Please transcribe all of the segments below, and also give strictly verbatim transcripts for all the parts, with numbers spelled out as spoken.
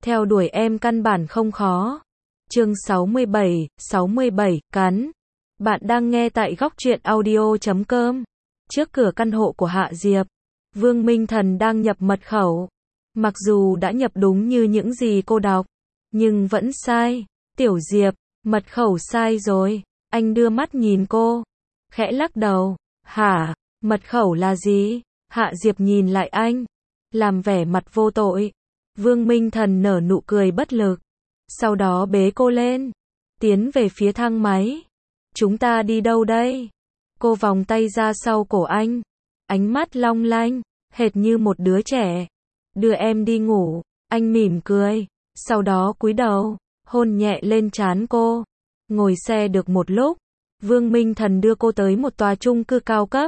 Theo đuổi em căn bản không khó. Chương sáu mươi bảy, sáu mươi bảy, cắn. Bạn đang nghe tại góc truyện audio chấm com. Trước cửa căn hộ của Hạ Diệp, Vương Minh Thần đang nhập mật khẩu. Mặc dù đã nhập đúng như những gì cô đọc, nhưng vẫn sai. Tiểu Diệp, mật khẩu sai rồi. Anh đưa mắt nhìn cô, khẽ lắc đầu. Hả, mật khẩu là gì? Hạ Diệp nhìn lại anh, làm vẻ mặt vô tội. Vương Minh Thần nở nụ cười bất lực, sau đó bế cô lên, tiến về phía thang máy. Chúng ta đi đâu đây? Cô vòng tay ra sau cổ anh, ánh mắt long lanh, hệt như một đứa trẻ. Đưa em đi ngủ. Anh mỉm cười, sau đó cúi đầu, hôn nhẹ lên trán cô. Ngồi xe được một lúc, Vương Minh Thần đưa cô tới một tòa chung cư cao cấp.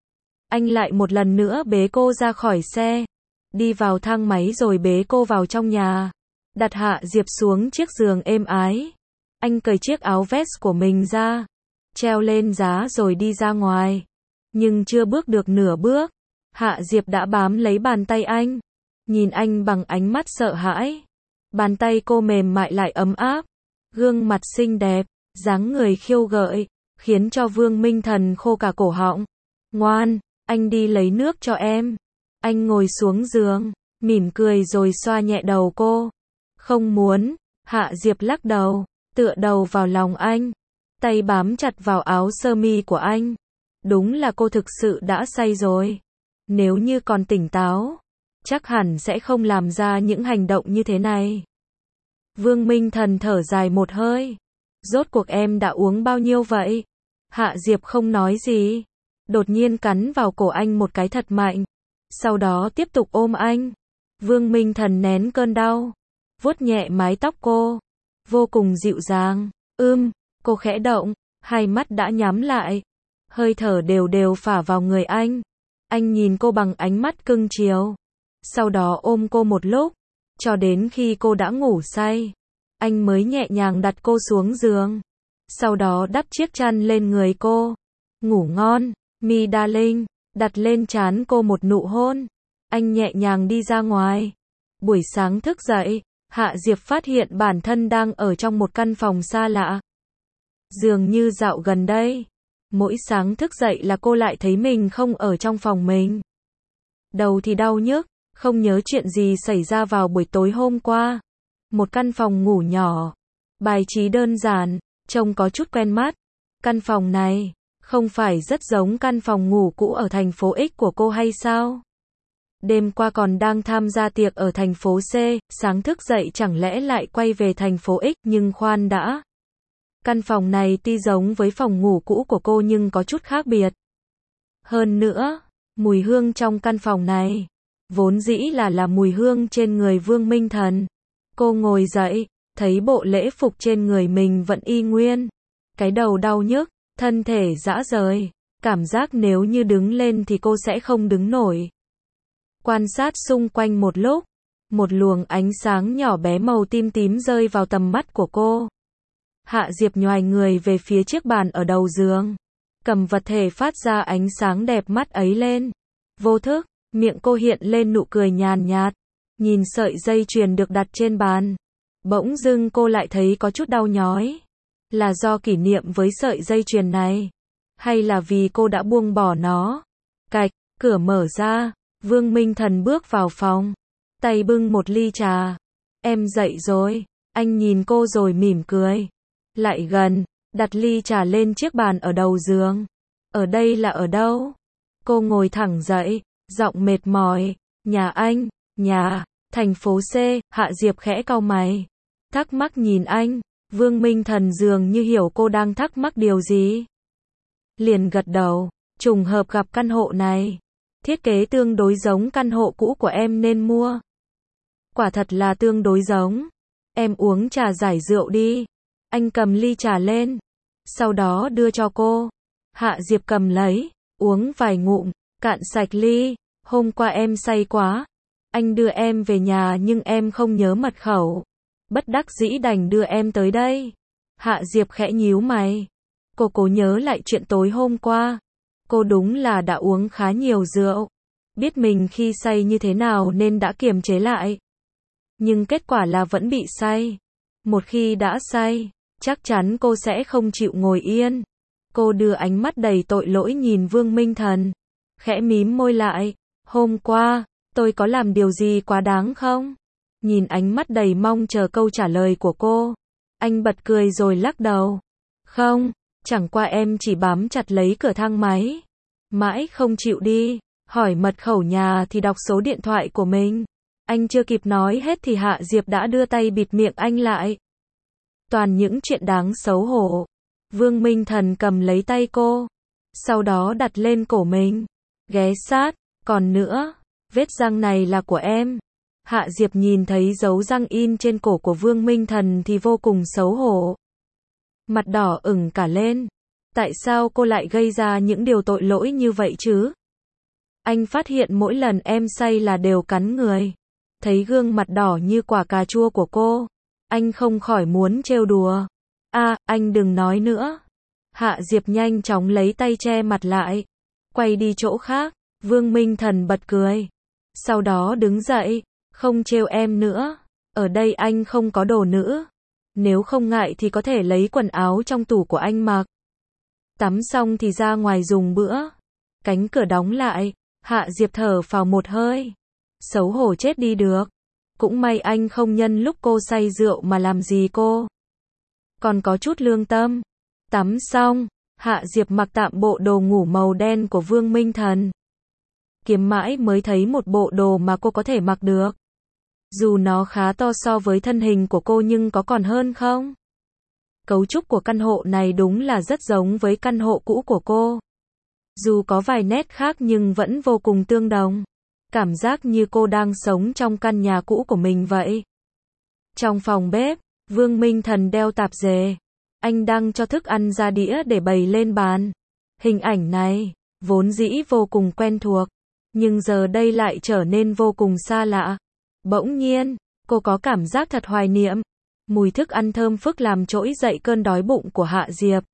Anh lại một lần nữa bế cô ra khỏi xe, đi vào thang máy rồi bế cô vào trong nhà, đặt Hạ Diệp xuống chiếc giường êm ái. Anh cởi chiếc áo vest của mình ra, treo lên giá rồi đi ra ngoài. Nhưng chưa bước được nửa bước, Hạ Diệp đã bám lấy bàn tay anh, nhìn anh bằng ánh mắt sợ hãi. Bàn tay cô mềm mại lại ấm áp, gương mặt xinh đẹp, dáng người khiêu gợi, khiến cho Vương Minh Thần khô cả cổ họng. Ngoan, anh đi lấy nước cho em. Anh ngồi xuống giường, mỉm cười rồi xoa nhẹ đầu cô. Không muốn. Hạ Diệp lắc đầu, tựa đầu vào lòng anh, tay bám chặt vào áo sơ mi của anh. Đúng là cô thực sự đã say rồi. Nếu như còn tỉnh táo, chắc hẳn sẽ không làm ra những hành động như thế này. Vương Minh Thần thở dài một hơi. Rốt cuộc em đã uống bao nhiêu vậy? Hạ Diệp không nói gì, đột nhiên cắn vào cổ anh một cái thật mạnh, sau đó tiếp tục ôm anh. Vương Minh Thần nén cơn đau, vuốt nhẹ mái tóc cô, vô cùng dịu dàng. Ưm, cô khẽ động, hai mắt đã nhắm lại, hơi thở đều đều phả vào người anh. Anh nhìn cô bằng ánh mắt cưng chiều, sau đó ôm cô một lúc, cho đến khi cô đã ngủ say, anh mới nhẹ nhàng đặt cô xuống giường, sau đó đắp chiếc chăn lên người cô. Ngủ ngon, mi darling. Đặt lên trán cô một nụ hôn. Anh nhẹ nhàng đi ra ngoài. Buổi sáng thức dậy, Hạ Diệp phát hiện bản thân đang ở trong một căn phòng xa lạ. Dường như dạo gần đây, mỗi sáng thức dậy là cô lại thấy mình không ở trong phòng mình. Đầu thì đau nhức, không nhớ chuyện gì xảy ra vào buổi tối hôm qua. Một căn phòng ngủ nhỏ, bài trí đơn giản, trông có chút quen mắt. Căn phòng này không phải rất giống căn phòng ngủ cũ ở thành phố X của cô hay sao? Đêm qua còn đang tham gia tiệc ở thành phố C, sáng thức dậy chẳng lẽ lại quay về thành phố X, nhưng khoan đã. Căn phòng này tuy giống với phòng ngủ cũ của cô nhưng có chút khác biệt. Hơn nữa, mùi hương trong căn phòng này, vốn dĩ là là mùi hương trên người Vương Minh Thần. Cô ngồi dậy, thấy bộ lễ phục trên người mình vẫn y nguyên. Cái đầu đau nhức, thân thể rã rời, cảm giác nếu như đứng lên thì cô sẽ không đứng nổi. Quan sát xung quanh một lúc, một luồng ánh sáng nhỏ bé màu tím tím rơi vào tầm mắt của cô. Hạ Diệp nhoài người về phía chiếc bàn ở đầu giường, cầm vật thể phát ra ánh sáng đẹp mắt ấy lên. Vô thức, miệng cô hiện lên nụ cười nhàn nhạt, nhìn sợi dây chuyền được đặt trên bàn. Bỗng dưng cô lại thấy có chút đau nhói. Là do kỷ niệm với sợi dây chuyền này, hay là vì cô đã buông bỏ nó? Cạch, cửa mở ra, Vương Minh Thần bước vào phòng, tay bưng một ly trà. Em dậy rồi. Anh nhìn cô rồi mỉm cười, lại gần, đặt ly trà lên chiếc bàn ở đầu giường. Ở đây là ở đâu? Cô ngồi thẳng dậy, giọng mệt mỏi. Nhà anh. Nhà, thành phố C. Hạ Diệp khẽ cau mày, thắc mắc nhìn anh. Vương Minh Thần dường như hiểu cô đang thắc mắc điều gì, liền gật đầu. Trùng hợp gặp căn hộ này, thiết kế tương đối giống căn hộ cũ của em nên mua. Quả thật là tương đối giống. Em uống trà giải rượu đi. Anh cầm ly trà lên, sau đó đưa cho cô. Hạ Diệp cầm lấy, uống vài ngụm, cạn sạch ly. Hôm qua em say quá, anh đưa em về nhà nhưng em không nhớ mật khẩu, bất đắc dĩ đành đưa em tới đây. Hạ Diệp khẽ nhíu mày. Cô cố nhớ lại chuyện tối hôm qua. Cô đúng là đã uống khá nhiều rượu, biết mình khi say như thế nào nên đã kiềm chế lại. Nhưng kết quả là vẫn bị say. Một khi đã say, chắc chắn cô sẽ không chịu ngồi yên. Cô đưa ánh mắt đầy tội lỗi nhìn Vương Minh Thần. Khẽ mím môi lại. Hôm qua, tôi có làm điều gì quá đáng không? Nhìn ánh mắt đầy mong chờ câu trả lời của cô. Anh bật cười rồi lắc đầu. Không, chẳng qua em chỉ bám chặt lấy cửa thang máy. Mãi không chịu đi. Hỏi mật khẩu nhà thì đọc số điện thoại của mình. Anh chưa kịp nói hết thì Hạ Diệp đã đưa tay bịt miệng anh lại. Toàn những chuyện đáng xấu hổ. Vương Minh Thần cầm lấy tay cô. Sau đó đặt lên cổ mình. Ghé sát. Còn nữa, vết răng này là của em. Hạ Diệp nhìn thấy dấu răng in trên cổ của Vương Minh Thần thì vô cùng xấu hổ. Mặt đỏ ửng cả lên. Tại sao cô lại gây ra những điều tội lỗi như vậy chứ? Anh phát hiện mỗi lần em say là đều cắn người. Thấy gương mặt đỏ như quả cà chua của cô, anh không khỏi muốn trêu đùa. À, anh đừng nói nữa. Hạ Diệp nhanh chóng lấy tay che mặt lại. Quay đi chỗ khác. Vương Minh Thần bật cười. Sau đó đứng dậy. Không trêu em nữa. Ở đây anh không có đồ nữ. Nếu không ngại thì có thể lấy quần áo trong tủ của anh mặc. Tắm xong thì ra ngoài dùng bữa. Cánh cửa đóng lại. Hạ Diệp thở phào một hơi. Xấu hổ chết đi được. Cũng may anh không nhân lúc cô say rượu mà làm gì cô. Còn có chút lương tâm. Tắm xong, Hạ Diệp mặc tạm bộ đồ ngủ màu đen của Vương Minh Thần. Kiếm mãi mới thấy một bộ đồ mà cô có thể mặc được. Dù nó khá to so với thân hình của cô nhưng có còn hơn không? Cấu trúc của căn hộ này đúng là rất giống với căn hộ cũ của cô. Dù có vài nét khác nhưng vẫn vô cùng tương đồng. Cảm giác như cô đang sống trong căn nhà cũ của mình vậy. Trong phòng bếp, Vương Minh Thần đeo tạp dề. Anh đang cho thức ăn ra đĩa để bày lên bàn. Hình ảnh này, vốn dĩ vô cùng quen thuộc. Nhưng giờ đây lại trở nên vô cùng xa lạ. Bỗng nhiên, cô có cảm giác thật hoài niệm. Mùi thức ăn thơm phức làm trỗi dậy cơn đói bụng của Hạ Diệp.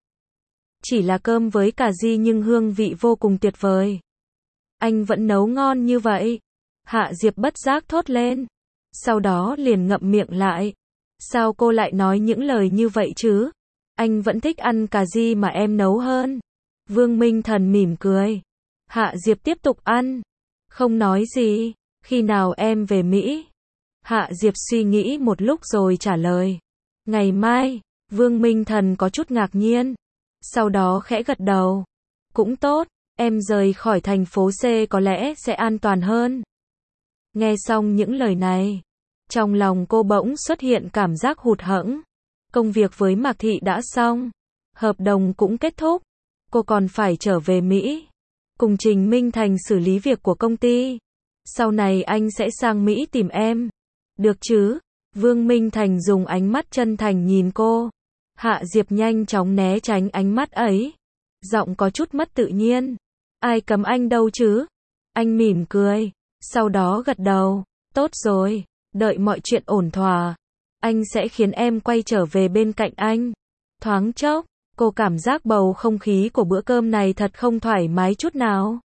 Chỉ là cơm với cà ri nhưng hương vị vô cùng tuyệt vời. Anh vẫn nấu ngon như vậy. Hạ Diệp bất giác thốt lên. Sau đó liền ngậm miệng lại. Sao cô lại nói những lời như vậy chứ? Anh vẫn thích ăn cà ri mà em nấu hơn. Vương Minh Thần mỉm cười. Hạ Diệp tiếp tục ăn. Không nói gì. Khi nào em về Mỹ? Hạ Diệp suy nghĩ một lúc rồi trả lời. Ngày mai. Vương Minh Thần có chút ngạc nhiên. Sau đó khẽ gật đầu. Cũng tốt. Em rời khỏi thành phố C có lẽ sẽ an toàn hơn. Nghe xong những lời này, trong lòng cô bỗng xuất hiện cảm giác hụt hẫng. Công việc với Mạc Thị đã xong, hợp đồng cũng kết thúc, cô còn phải trở về Mỹ, cùng Trình Minh Thành xử lý việc của công ty. Sau này anh sẽ sang Mỹ tìm em. Được chứ? Vương Minh Thành dùng ánh mắt chân thành nhìn cô. Hạ Diệp nhanh chóng né tránh ánh mắt ấy. Giọng có chút mất tự nhiên. Ai cấm anh đâu chứ? Anh mỉm cười. Sau đó gật đầu. Tốt rồi. Đợi mọi chuyện ổn thỏa. Anh sẽ khiến em quay trở về bên cạnh anh. Thoáng chốc, cô cảm giác bầu không khí của bữa cơm này thật không thoải mái chút nào.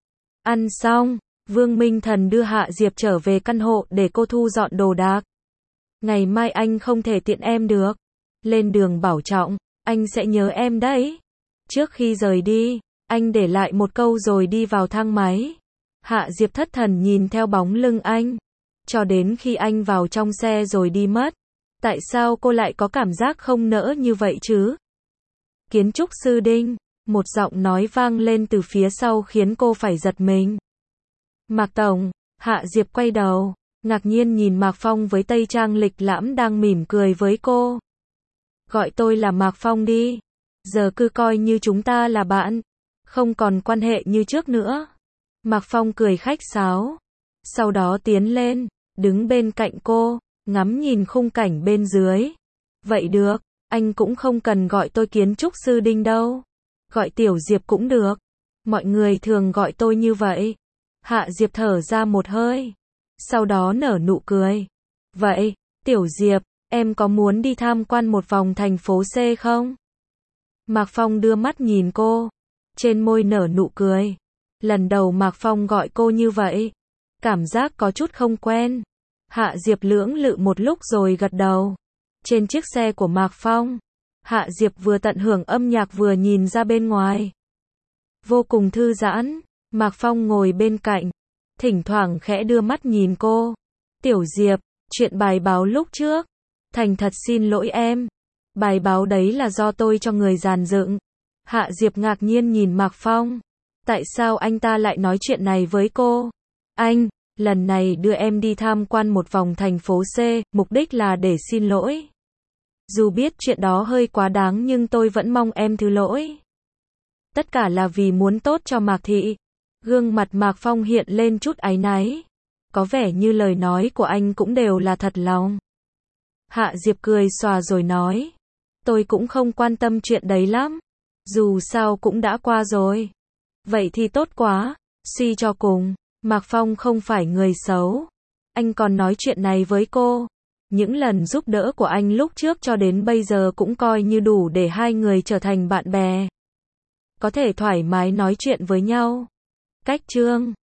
Ăn xong, Vương Minh Thần đưa Hạ Diệp trở về căn hộ để cô thu dọn đồ đạc. Ngày mai anh không thể tiện em được. Lên đường bảo trọng, anh sẽ nhớ em đấy. Trước khi rời đi, anh để lại một câu rồi đi vào thang máy. Hạ Diệp thất thần nhìn theo bóng lưng anh. Cho đến khi anh vào trong xe rồi đi mất. Tại sao cô lại có cảm giác không nỡ như vậy chứ? Kiến trúc sư Đinh. Một giọng nói vang lên từ phía sau khiến cô phải giật mình. Mạc Tổng. Hạ Diệp quay đầu, ngạc nhiên nhìn Mạc Phong với tây trang lịch lãm đang mỉm cười với cô. Gọi tôi là Mạc Phong đi. Giờ cứ coi như chúng ta là bạn. Không còn quan hệ như trước nữa. Mạc Phong cười khách sáo. Sau đó tiến lên, đứng bên cạnh cô, ngắm nhìn khung cảnh bên dưới. Vậy được, anh cũng không cần gọi tôi kiến trúc sư Đinh đâu. Gọi Tiểu Diệp cũng được. Mọi người thường gọi tôi như vậy. Hạ Diệp thở ra một hơi. Sau đó nở nụ cười. Vậy, Tiểu Diệp, em có muốn đi tham quan một vòng thành phố C không? Mạc Phong đưa mắt nhìn cô. Trên môi nở nụ cười. Lần đầu Mạc Phong gọi cô như vậy. Cảm giác có chút không quen. Hạ Diệp lưỡng lự một lúc rồi gật đầu. Trên chiếc xe của Mạc Phong, Hạ Diệp vừa tận hưởng âm nhạc vừa nhìn ra bên ngoài. Vô cùng thư giãn, Mạc Phong ngồi bên cạnh, thỉnh thoảng khẽ đưa mắt nhìn cô. Tiểu Diệp, chuyện bài báo lúc trước, thành thật xin lỗi em. Bài báo đấy là do tôi cho người dàn dựng. Hạ Diệp ngạc nhiên nhìn Mạc Phong. Tại sao anh ta lại nói chuyện này với cô? Anh, lần này đưa em đi tham quan một vòng thành phố C, mục đích là để xin lỗi. Dù biết chuyện đó hơi quá đáng nhưng tôi vẫn mong em thứ lỗi. Tất cả là vì muốn tốt cho Mạc Thị. Gương mặt Mạc Phong hiện lên chút áy náy. Có vẻ như lời nói của anh cũng đều là thật lòng. Hạ Diệp cười xòa rồi nói. Tôi cũng không quan tâm chuyện đấy lắm. Dù sao cũng đã qua rồi. Vậy thì tốt quá. Suy cho cùng, Mạc Phong không phải người xấu. Anh còn nói chuyện này với cô. Những lần giúp đỡ của anh lúc trước cho đến bây giờ cũng coi như đủ để hai người trở thành bạn bè. Có thể thoải mái nói chuyện với nhau. Cách chương